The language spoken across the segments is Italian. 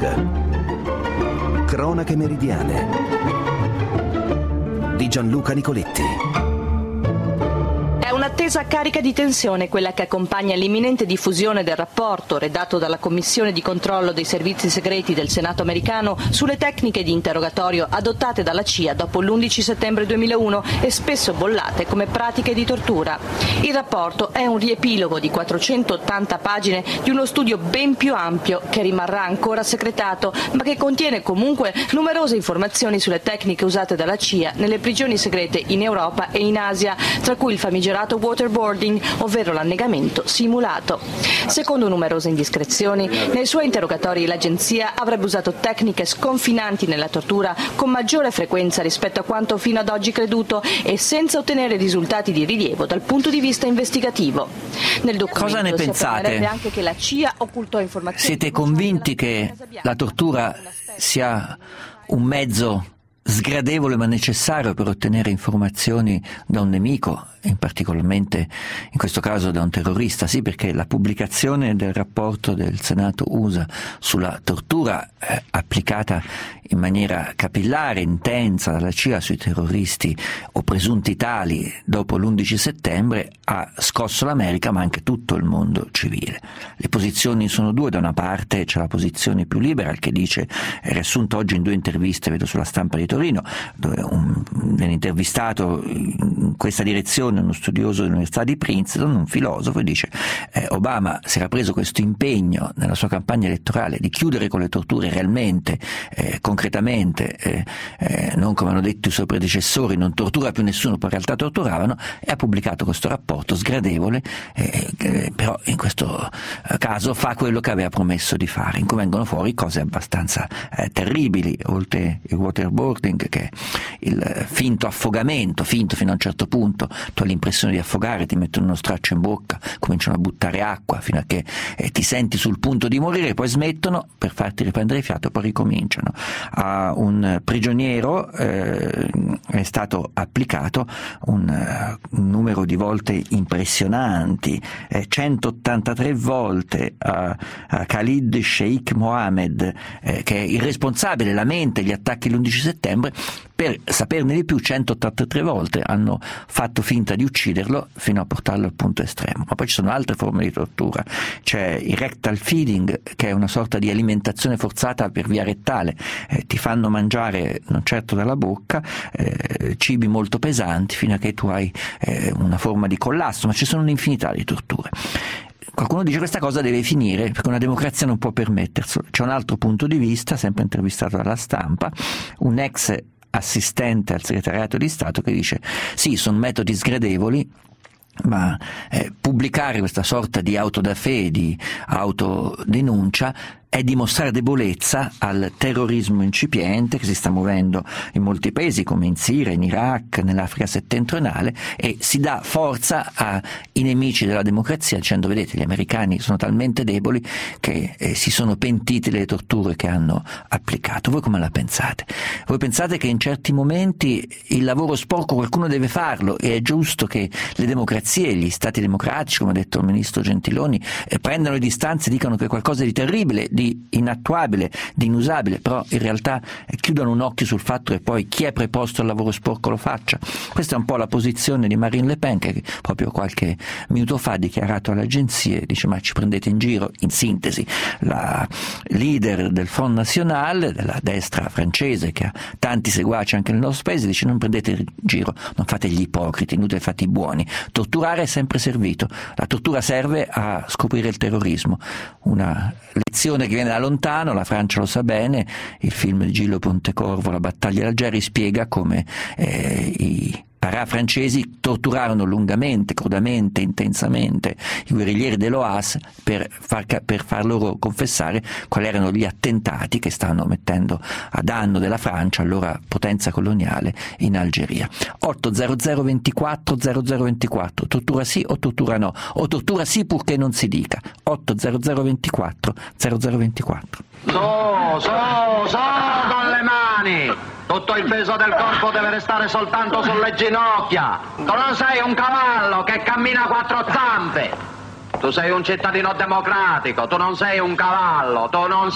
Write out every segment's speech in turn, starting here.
Young. Cronache meridiane di Gianluca Nicoletti. È un'attesa carica di tensione quella che accompagna l'imminente diffusione del rapporto redatto dalla Commissione di controllo dei servizi segreti del Senato americano sulle tecniche di interrogatorio adottate dalla CIA dopo l'11 settembre 2001 e spesso bollate come pratiche di tortura. Il rapporto è un riepilogo di 480 pagine di uno studio ben più ampio che rimarrà ancora segretato, ma che contiene comunque numerose informazioni sulle tecniche usate dalla CIA nelle prigioni segrete in Europa e in Asia, tra cui il famigerato waterboarding, ovvero l'annegamento simulato. Secondo numerose indiscrezioni, nei suoi interrogatori l'agenzia avrebbe usato tecniche sconfinanti nella tortura con maggiore frequenza rispetto a quanto fino ad oggi creduto e senza ottenere risultati di rilievo dal punto di vista investigativo. Nel documento cosa ne pensate? Anche che la CIA occultò informazioni. Siete convinti che la tortura sia un mezzo sgradevole ma necessario per ottenere informazioni da un nemico, in particolarmente in questo caso da un terrorista? Sì, perché la pubblicazione del rapporto del Senato USA sulla tortura applicata in maniera capillare, intensa dalla CIA sui terroristi o presunti tali dopo l'11 settembre ha scosso l'America ma anche tutto il mondo civile. Le posizioni sono due: da una parte c'è la posizione più liberal che dice, è riassunto oggi in due interviste, vedo sulla Stampa di Torino, dove viene intervistato in questa direzione uno studioso dell'Università di Princeton, un filosofo, e dice Obama si era preso questo impegno nella sua campagna elettorale di chiudere con le torture realmente, concretamente, non come hanno detto i suoi predecessori, non tortura più nessuno, poi in realtà torturavano, e ha pubblicato questo rapporto sgradevole, però in questo caso fa quello che aveva promesso di fare, in cui vengono fuori cose abbastanza terribili, oltre il waterboarding, che è il finto affogamento, finto fino a un certo punto, tu hai l'impressione di affogare, ti mettono uno straccio in bocca, cominciano a buttare acqua fino a che ti senti sul punto di morire, poi smettono per farti riprendere il fiato e poi ricominciano. A un prigioniero è stato applicato un numero di volte impressionanti, 183 volte a Khalid Sheikh Mohammed, che è il responsabile, la mente degli attacchi l'11 settembre. Per saperne di più, 183 volte hanno fatto finta di ucciderlo fino a portarlo al punto estremo. Ma poi ci sono altre forme di tortura. C'è il rectal feeding, che è una sorta di alimentazione forzata per via rettale, ti fanno mangiare, non certo dalla bocca, cibi molto pesanti fino a che tu hai una forma di collasso, ma ci sono un'infinità di torture. Qualcuno dice questa cosa deve finire perché una democrazia non può permetterselo. C'è un altro punto di vista, sempre intervistato dalla Stampa, un ex assistente al segretariato di Stato, che dice sì, sono metodi sgradevoli, ma pubblicare questa sorta di autodafé, di autodenuncia, è dimostrare debolezza al terrorismo incipiente che si sta muovendo in molti paesi come in Siria, in Iraq, nell'Africa settentrionale, e si dà forza ai nemici della democrazia dicendo: vedete, gli americani sono talmente deboli che si sono pentiti delle torture che hanno applicato. Voi come la pensate? Voi pensate che in certi momenti il lavoro sporco qualcuno deve farlo, e è giusto che le democrazie, gli stati democratici, come ha detto il ministro Gentiloni, prendano le distanze e dicano che è qualcosa di terribile, di inattuabile, di inusabile, però in realtà chiudono un occhio sul fatto che poi chi è preposto al lavoro sporco lo faccia. Questa è un po' la posizione di Marine Le Pen, che proprio qualche minuto fa ha dichiarato alle agenzie, dice: ma ci prendete in giro? In sintesi, la leader del Front National, della destra francese, che ha tanti seguaci anche nel nostro paese, dice: non prendete in giro, non fate gli ipocriti, inutile, fate i buoni. Torturare è sempre servito, la tortura serve a scoprire il terrorismo, una lezione che viene da lontano, la Francia lo sa bene. Il film di Gillo Pontecorvo, La battaglia d'Algeri, spiega come i parà francesi torturarono lungamente, crudamente, intensamente i guerriglieri dell'OAS per far loro confessare quali erano gli attentati che stavano mettendo a danno della Francia, allora potenza coloniale, in Algeria. 800 24 0024, tortura sì o tortura no, o tortura sì purché non si dica. 800 24 0024. Su con le mani! Tutto il peso del corpo deve restare soltanto sulle ginocchia. Tu non sei un cavallo che cammina a quattro zampe. Tu tu sei un cittadino democratico, tu non sei un cavallo,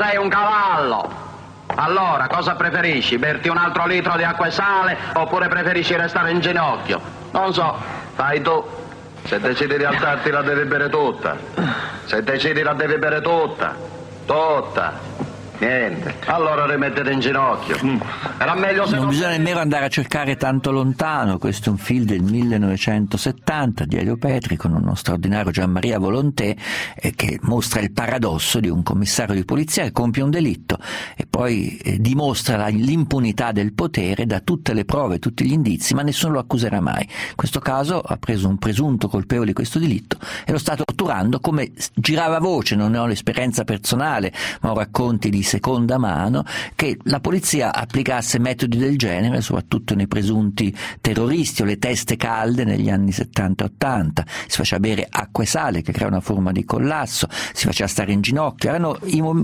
Allora, cosa preferisci? Berti un altro litro di acqua e sale oppure preferisci restare in ginocchio? Non so, fai tu. Se decidi di alzarti la devi bere tutta. Tutta. Niente. Allora rimettete in ginocchio. Era meglio se non bisogna nemmeno andare a cercare tanto lontano. Questo è un film del 1970 di Elio Petri con uno straordinario Gianmaria Volonté che mostra il paradosso di un commissario di polizia che compie un delitto e poi dimostra l'impunità del potere, dà tutte le prove, tutti gli indizi, ma nessuno lo accuserà mai. In questo caso ha preso un presunto colpevole di questo delitto e lo sta torturando, come girava voce, non ne ho l'esperienza personale, ma ho racconti di seconda mano, che la polizia applicasse metodi del genere soprattutto nei presunti terroristi o le teste calde negli anni 70-80. Si faceva bere acqua e sale che crea una forma di collasso, si faceva stare in ginocchio, erano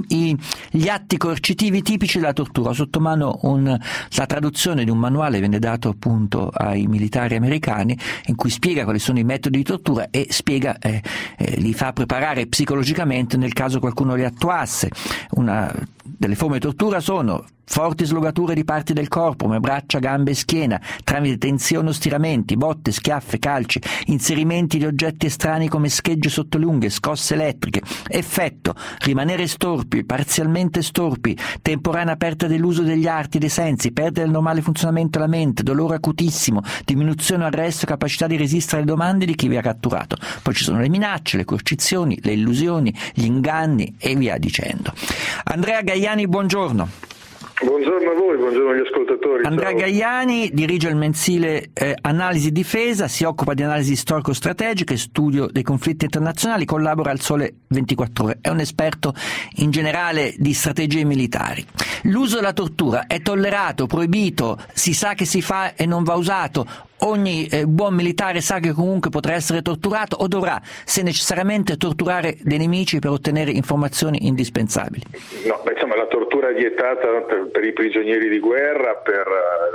gli atti coercitivi tipici della tortura. Ho sotto mano la traduzione di un manuale, viene dato appunto ai militari americani, in cui spiega quali sono i metodi di tortura e spiega li fa preparare psicologicamente nel caso qualcuno li attuasse. Una delle forme di tortura sono forti slogature di parti del corpo come braccia, gambe e schiena, tramite tensione o stiramenti, botte, schiaffe, calci, inserimenti di oggetti estranei come schegge sotto le unghie, scosse elettriche. Effetto: rimanere storpi, parzialmente storpi, temporanea perdita dell'uso degli arti e dei sensi, perdere il normale funzionamento della mente, dolore acutissimo, diminuzione o arresto, capacità di resistere alle domande di chi vi ha catturato. Poi ci sono le minacce, le coercizioni, le illusioni, gli inganni e via dicendo. Andrea Gaiani, buongiorno. Buongiorno a voi, buongiorno agli ascoltatori. Andrea Ciao. Gaiani dirige il mensile Analisi Difesa, si occupa di analisi storico-strategiche, studio dei conflitti internazionali, collabora al Sole 24 Ore, è un esperto in generale di strategie militari. L'uso della tortura è tollerato, proibito, si sa che si fa e non va usato? Ogni buon militare sa che comunque potrà essere torturato o dovrà, se necessariamente, torturare dei nemici per ottenere informazioni indispensabili? No, insomma, la tortura è vietata per i prigionieri di guerra, per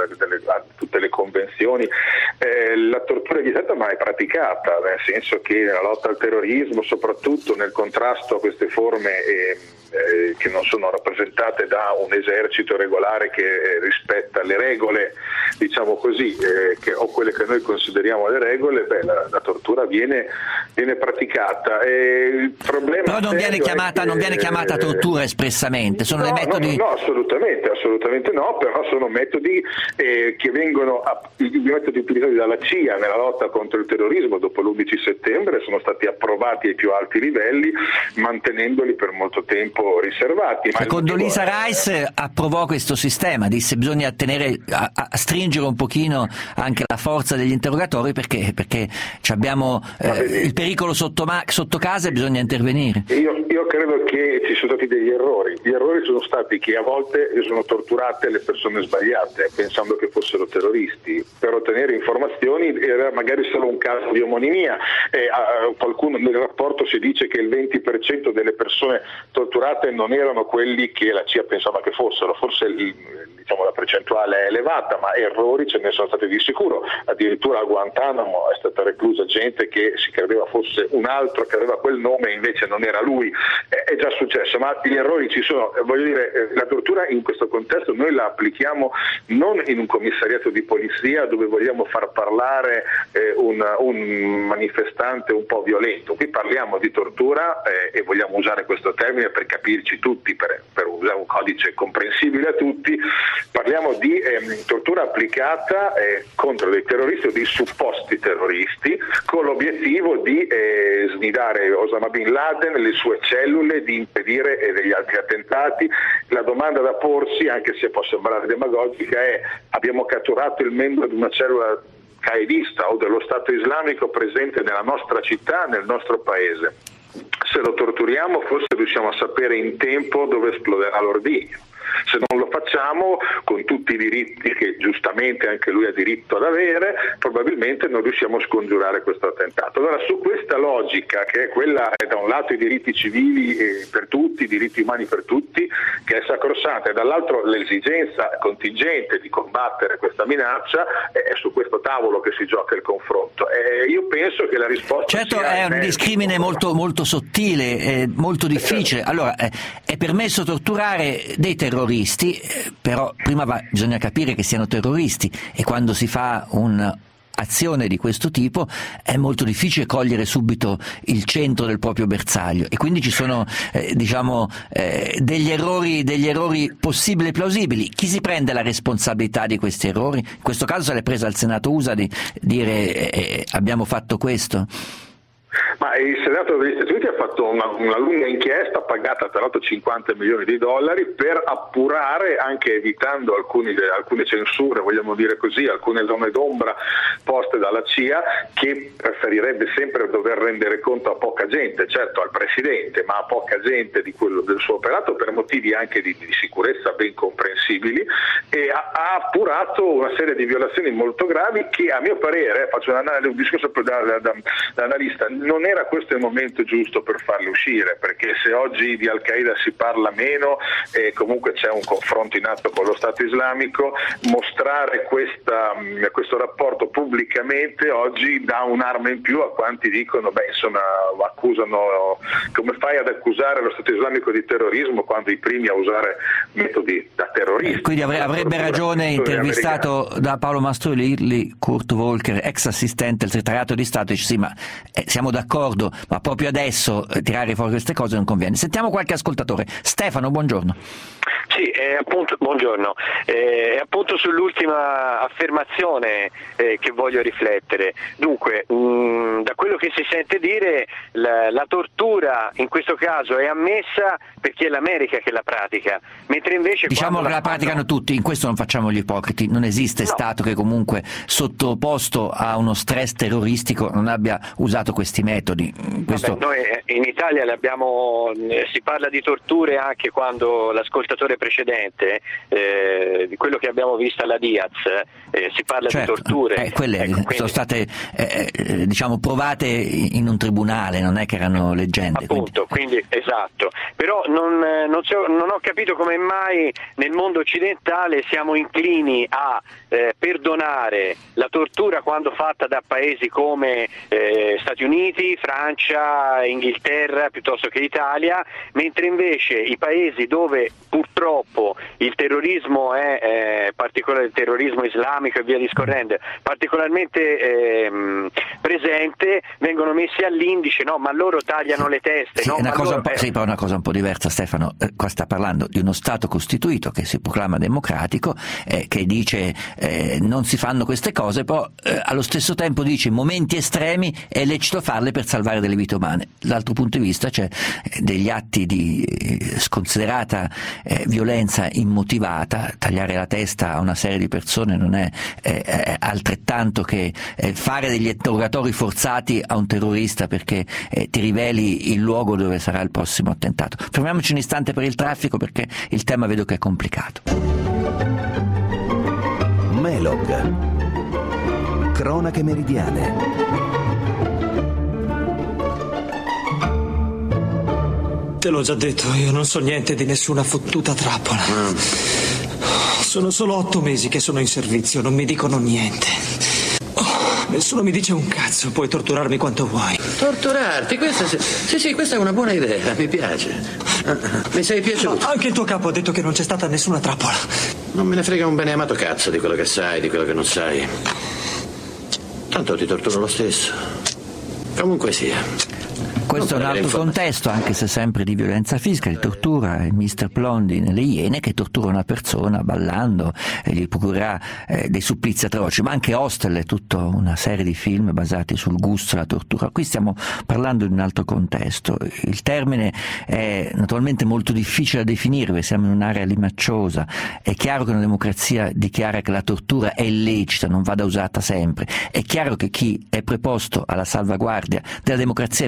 tutte le convenzioni. La tortura è vietata ma è praticata, nel senso che nella lotta al terrorismo, soprattutto nel contrasto a queste forme che non sono rappresentate da un esercito regolare che rispetta le regole, diciamo così, o quelle che noi consideriamo le regole, la tortura viene praticata. Il problema però non viene chiamata tortura espressamente, sono dei metodi... No, assolutamente no, però sono metodi che vengono metodi utilizzati dalla CIA nella lotta contro il terrorismo dopo l'11 settembre, sono stati approvati ai più alti livelli, mantenendoli per molto tempo riservati. Ma Condoleezza Rice approvò questo sistema, disse bisogna a stringere un pochino anche la forza degli interrogatori perché abbiamo il pericolo sotto casa e bisogna intervenire. Io credo che ci sono stati degli errori. Gli errori sono stati che a volte sono torturate le persone sbagliate pensando che fossero terroristi. Per ottenere informazioni era magari solo un caso di omonimia. Qualcuno nel rapporto si dice che il 20% delle persone torturate non erano quelli che la CIA pensava che fossero. Forse la percentuale è elevata, ma errori ce ne sono stati di sicuro. Addirittura a Guantanamo è stata reclusa gente che si credeva fosse un altro, che aveva quel nome e invece non era lui. È già successo, ma gli errori ci sono. Voglio dire, la tortura in questo contesto noi la applichiamo non in un commissariato di polizia dove vogliamo far parlare un manifestante un po' violento. Qui parliamo di tortura e vogliamo usare questo termine per capirci tutti, per usare un codice comprensibile a tutti. Parliamo di tortura applicata contro dei terroristi o dei supposti terroristi con l'obiettivo di snidare Osama Bin Laden, le sue cellule, di impedire degli altri attentati. La domanda da porsi, anche se può sembrare demagogica, è: abbiamo catturato il membro di una cellula qaedista o dello Stato islamico presente nella nostra città, nel nostro paese? Se lo torturiamo forse riusciamo a sapere in tempo dove esploderà l'ordigno. Se non lo facciamo, con tutti i diritti che giustamente anche lui ha diritto ad avere, probabilmente non riusciamo a scongiurare questo attentato. Allora, su questa logica, che è quella, da un lato i diritti civili per tutti, i diritti umani per tutti, che è sacrosanta, e dall'altro l'esigenza contingente di combattere questa minaccia, è su questo tavolo che si gioca il confronto. Io penso che la risposta certo è un discrimine molto, molto sottile, molto difficile. Allora, è permesso torturare dei terroristi, però prima bisogna capire che siano terroristi, e quando si fa un'azione di questo tipo è molto difficile cogliere subito il centro del proprio bersaglio, e quindi ci sono degli errori possibili e plausibili. Chi si prende la responsabilità di questi errori? In questo caso se l'è presa il Senato USA di dire abbiamo fatto questo. Ma il Senato degli Stati Uniti ha fatto una lunga inchiesta pagata tra l'altro $50 milioni per appurare, anche evitando alcune censure, vogliamo dire così, alcune zone d'ombra poste dalla CIA, che preferirebbe sempre dover rendere conto a poca gente, certo al Presidente, ma a poca gente di quello del suo operato, per motivi anche di sicurezza ben comprensibili, e ha appurato una serie di violazioni molto gravi che, a mio parere, faccio un discorso da analista, non era questo il momento giusto per farli uscire, perché se oggi di Al-Qaeda si parla meno e comunque c'è un confronto in atto con lo Stato islamico, mostrare questo rapporto pubblicamente oggi dà un'arma in più a quanti dicono, accusano, come fai ad accusare lo Stato islamico di terrorismo quando i primi a usare metodi da terroristi? Quindi avrebbe ragione, intervistato da Paolo Mastroianni, Kurt Volker, ex assistente del segretariato di Stato, dice sì, ma siamo d'accordo, ma proprio adesso tirare fuori queste cose non conviene. Sentiamo qualche ascoltatore. Stefano, buongiorno. Sì, appunto, buongiorno. È appunto sull'ultima affermazione che voglio riflettere. Dunque, da quello che si sente dire, la tortura in questo caso è ammessa perché è l'America che la pratica, mentre invece diciamo che la praticano tutti, in questo non facciamo gli ipocriti, non esiste Stato che comunque sottoposto a uno stress terroristico non abbia usato questi metodi. Vabbè, noi in Italia si parla di torture anche quando l'ascoltatore precedente, di quello che abbiamo visto alla Diaz, si parla di torture. Quelle sono state provate in un tribunale, non è che erano leggende. Appunto, quindi esatto. Però non ho capito come mai nel mondo occidentale siamo inclini a perdonare la tortura quando fatta da paesi come Stati Uniti, Francia, Inghilterra piuttosto che Italia, mentre invece i paesi dove purtroppo il terrorismo è particolare, il terrorismo islamico e via discorrendo, particolarmente presente, vengono messi all'indice, no, ma loro tagliano le teste. Sì, no, è una cosa un po' diversa, Stefano. Qua sta parlando di uno Stato costituito che si proclama democratico, che dice non si fanno queste cose, però allo stesso tempo dice in momenti estremi è lecito farle per salvare delle vite umane. Dall'altro punto di vista c'è degli atti di sconsiderata violenza immotivata. Tagliare la testa a una serie di persone non è altrettanto che fare degli interrogatori forzati a un terrorista perché ti riveli il luogo dove sarà il prossimo attentato. Fermiamoci un istante per il traffico, perché il tema vedo che è complicato. Melog. Cronache meridiane. Te l'ho già detto, io non so niente di nessuna fottuta trappola. Sono solo 8 mesi che sono in servizio, non mi dicono niente. Nessuno mi dice un cazzo, puoi torturarmi quanto vuoi. Torturarti? Questa è una buona idea, mi piace. Mi sei piaciuto. Anche il tuo capo ha detto che non c'è stata nessuna trappola. Non me ne frega un beneamato cazzo di quello che sai, di quello che non sai. Tanto ti torturo lo stesso. Comunque sia. Questo è un altro contesto, anche se sempre di violenza fisica, di tortura. Il Mr. Plondi nelle Iene che tortura una persona ballando e gli procurerà dei supplizi atroci, ma anche Hostel è tutta una serie di film basati sul gusto e la tortura. Qui stiamo parlando di un altro contesto. Il termine è naturalmente molto difficile da definire perché siamo in un'area limacciosa. È chiaro che una democrazia dichiara che la tortura è illecita, non vada usata sempre. È chiaro che chi è preposto alla salvaguardia della democrazia in momenti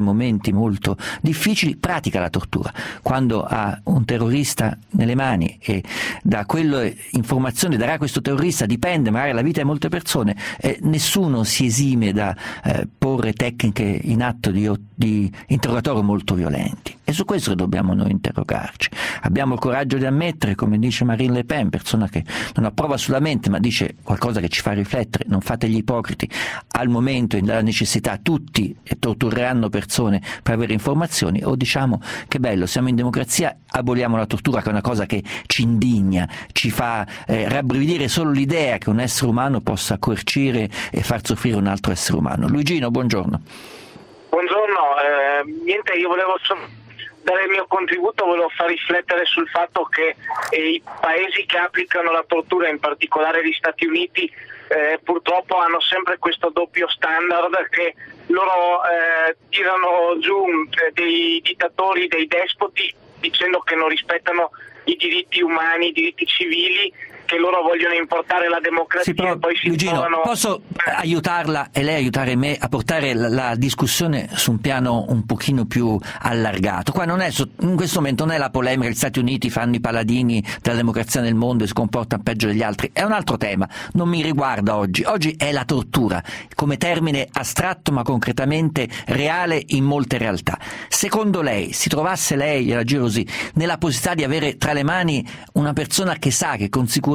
momenti molto difficili pratica la tortura. Quando ha un terrorista nelle mani e da quelle informazioni darà questo terrorista dipende magari la vita di molte persone, nessuno si esime da porre tecniche in atto di interrogatorio molto violenti. E su questo dobbiamo noi interrogarci. Abbiamo il coraggio di ammettere, come dice Marine Le Pen, persona che non approva solamente ma dice qualcosa che ci fa riflettere: non fate gli ipocriti, al momento della necessità tutti tortureranno persone per avere informazioni, o diciamo che bello, siamo in democrazia, aboliamo la tortura, che è una cosa che ci indigna, ci fa rabbrividire solo l'idea che un essere umano possa coercire e far soffrire un altro essere umano. Luigino, buongiorno. Buongiorno, niente, io volevo dare il mio contributo, volevo far riflettere sul fatto che i paesi che applicano la tortura, in particolare gli Stati Uniti, purtroppo hanno sempre questo doppio standard, che loro tirano giù dei dittatori, dei despoti, dicendo che non rispettano i diritti umani, i diritti civili, che loro vogliono importare la democrazia. Sì, però, e poi si Luigino, trovano... posso aiutarla e lei aiutare me a portare la discussione su un piano un pochino più allargato? Qua non è, in questo momento non è la polemica, gli Stati Uniti fanno i paladini della democrazia nel mondo e si comportano peggio degli altri, è un altro tema, non mi riguarda oggi. Oggi è la tortura, come termine astratto ma concretamente reale in molte realtà. Secondo lei, si trovasse lei, gliela giro così, nella possibilità di avere tra le mani una persona che sa che con sicurezza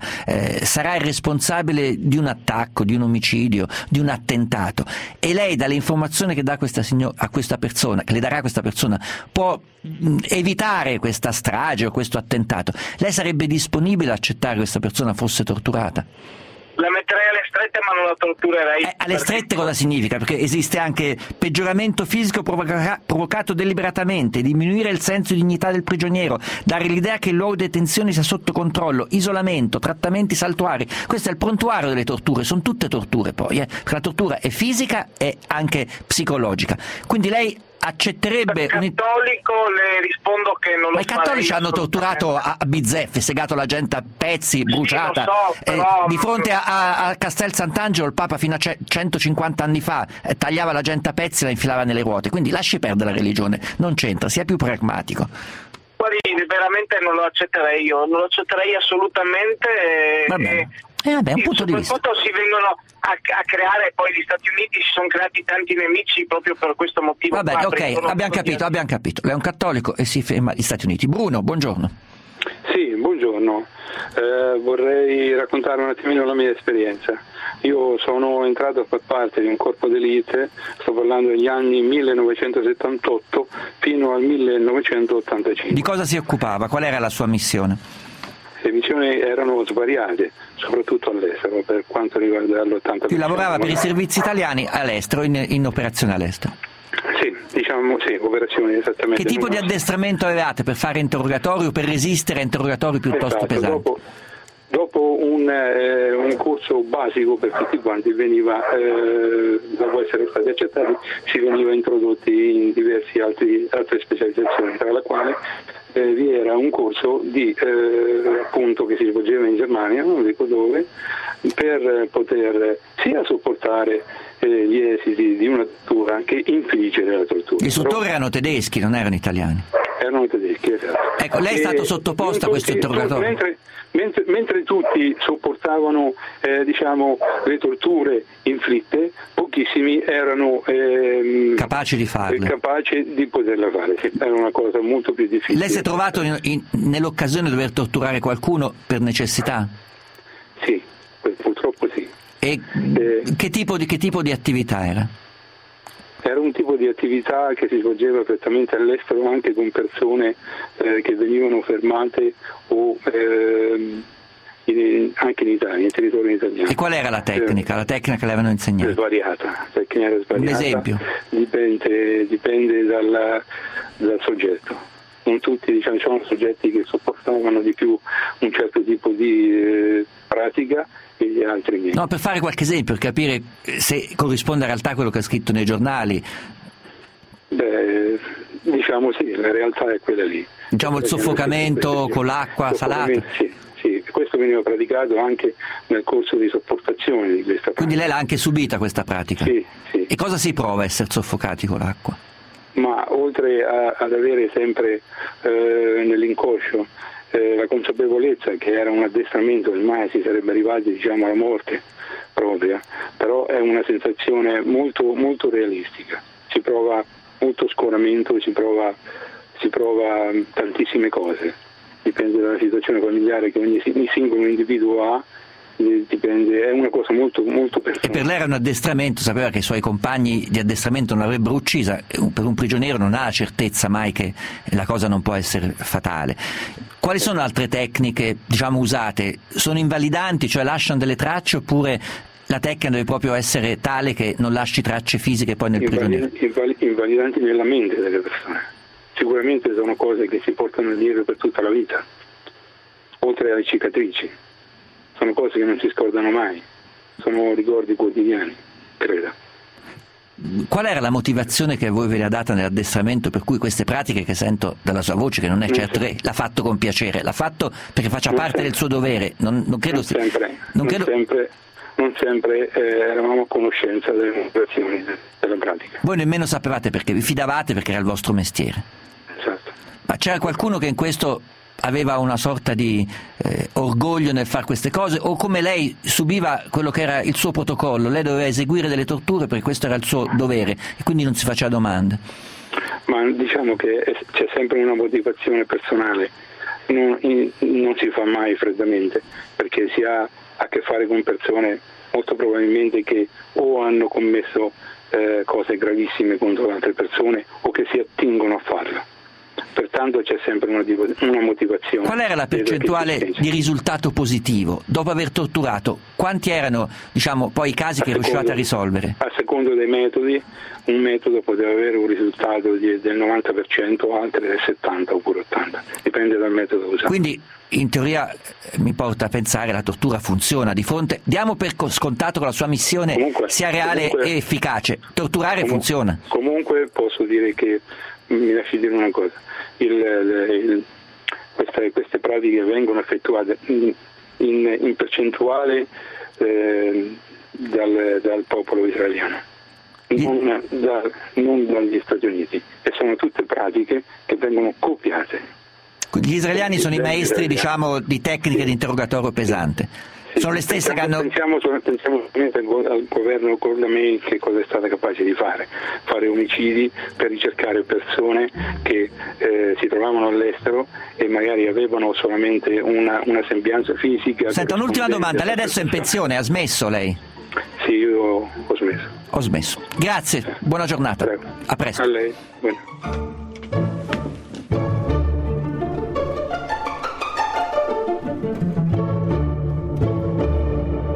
sarà il responsabile di un attacco, di un omicidio, di un attentato, e lei dalle informazioni che dà a questa persona, che le darà questa persona, può evitare questa strage o questo attentato, lei sarebbe disponibile a accettare che questa persona fosse torturata? La metterei alle strette, ma non la torturerei. Alle strette cosa significa? Perché esiste anche peggioramento fisico provocato deliberatamente, diminuire il senso di dignità del prigioniero, dare l'idea che il luogo di detenzione sia sotto controllo, isolamento, trattamenti saltuari. Questo è il prontuario delle torture, sono tutte torture poi, perché la tortura è fisica e anche psicologica. Quindi lei accetterebbe... Da cattolico le rispondo che non lo farei. Ma i cattolici hanno torturato a bizzeffe, segato la gente a pezzi, bruciata. Sì, lo so, però... di fronte a Castel Sant'Angelo il Papa fino a 150 anni fa tagliava la gente a pezzi e la infilava nelle ruote. Quindi lasci perdere la religione, non c'entra, sia più pragmatico. Guardi, veramente non lo accetterei io, non lo accetterei assolutamente. Va bene. Vabbè, un punto di vista. Soprattutto si vengono a creare, poi gli Stati Uniti si sono creati tanti nemici proprio per questo motivo. Va bene, ok, abbiamo capito. Lei è un cattolico e si ferma agli Stati Uniti. Bruno, buongiorno. Sì, buongiorno. Vorrei raccontare un attimino la mia esperienza. Io sono entrato a far parte di un corpo d'élite, sto parlando degli anni 1978 fino al 1985. Di cosa si occupava? Qual era la sua missione? Le missioni erano svariate, soprattutto all'estero, per quanto riguarda l'80%. Qui lavorava per i servizi italiani all'estero, in operazione all'estero? Sì, diciamo sì, operazioni esattamente. Che tipo di addestramento avevate per fare interrogatorio, per resistere a interrogatori piuttosto pesanti? Dopo un corso basico per tutti quanti veniva, dopo essere stati accettati, si veniva introdotti in diverse altre specializzazioni, tra la quale vi era un corso di appunto che si svolgeva in Germania, non dico dove, per poter sia sopportare gli esiti di una tortura che infliggere la tortura. Gli istruttori erano tedeschi, non erano italiani? Erano tedeschi, esatto. Ecco, lei è stato sottoposto a questo interrogatorio? Mentre tutti sopportavano le torture inflitte, pochissimi erano capaci di farle. Capaci di poterla fare. Era una cosa molto più difficile. Lei si è trovato nell'occasione di dover torturare qualcuno per necessità? Sì, purtroppo sì. E che tipo di attività era? Era un tipo di attività che si svolgeva prettamente all'estero, anche con persone che venivano fermate o anche in Italia, in territorio italiano. E qual era la tecnica? La tecnica che le avevano insegnato? Svariata. Un esempio? Dipende dal soggetto. Non tutti, sono soggetti che sopportavano di più un certo tipo di pratica e gli altri niente. No, per fare qualche esempio, per capire se corrisponde a realtà quello che è scritto nei giornali. Beh, sì, la realtà è quella lì. Il soffocamento con l'acqua salata? Sì, questo veniva praticato anche nel corso di sopportazione di questa pratica. Quindi lei l'ha anche subita questa pratica? Sì. E cosa si prova a essere soffocati con l'acqua? ma oltre ad avere sempre nell'inconscio la consapevolezza che era un addestramento che mai si sarebbe arrivati, diciamo, alla morte propria, però è una sensazione molto, molto realistica, si prova molto scoramento, si prova tantissime cose, dipende dalla situazione familiare che ogni singolo individuo ha, dipende, è una cosa molto, molto personale. E per lei era un addestramento, sapeva che i suoi compagni di addestramento non l'avrebbero uccisa, per un prigioniero non ha la certezza mai che la cosa non può essere fatale. Quali sono altre tecniche, diciamo, usate? Sono invalidanti, cioè lasciano delle tracce, oppure la tecnica deve proprio essere tale che non lasci tracce fisiche poi nel prigioniero? Invalidanti nella mente delle persone. Sicuramente sono cose che si portano dietro per tutta la vita, oltre alle cicatrici. Sono cose che non si scordano mai, sono ricordi quotidiani, credo. Qual era la motivazione che voi ve l'ha data nell'addestramento per cui queste pratiche, che sento dalla sua voce che non è certo che l'ha fatto con piacere, l'ha fatto perché faccia parte del suo dovere? Non sempre eravamo a conoscenza delle motivazioni della pratica. Voi nemmeno sapevate perché, vi fidavate perché era il vostro mestiere. Esatto. Ma c'era qualcuno che in questo aveva una sorta di orgoglio nel fare queste cose, o come lei subiva quello che era il suo protocollo, lei doveva eseguire delle torture perché questo era il suo dovere e quindi non si faceva domande? Ma diciamo che c'è sempre una motivazione personale, non si fa mai freddamente, perché si ha a che fare con persone molto probabilmente che o hanno commesso cose gravissime contro altre persone o che si attingono a farlo. Pertanto c'è sempre una motivazione. Qual era la percentuale di risultato positivo? Dopo aver torturato, quanti erano, diciamo, poi i casi che riuscivate a risolvere? A secondo dei metodi, un metodo poteva avere un risultato del 90%, altri del 70 oppure 80%, dipende dal metodo usato. Quindi in teoria mi porta a pensare che la tortura funziona di fronte, diamo per scontato che la sua missione sia reale e efficace, torturare funziona. Comunque posso dire che, mi lasci dire una cosa, queste pratiche vengono effettuate in percentuale dal popolo israeliano, non dagli Stati Uniti, e sono tutte pratiche che vengono copiate. Gli israeliani sono i maestri, diciamo, di tecniche di interrogatorio pesante. Sono le stesse che hanno... Pensiamo solamente al governo Khamenei, che cosa è stata capace di fare omicidi per ricercare persone che si trovavano all'estero e magari avevano solamente una sembianza fisica. Senta, un'ultima domanda, lei adesso è in pensione, ha smesso lei? Sì, io ho smesso. Ho smesso. Grazie, buona giornata. Prego. A presto. A lei. Buona.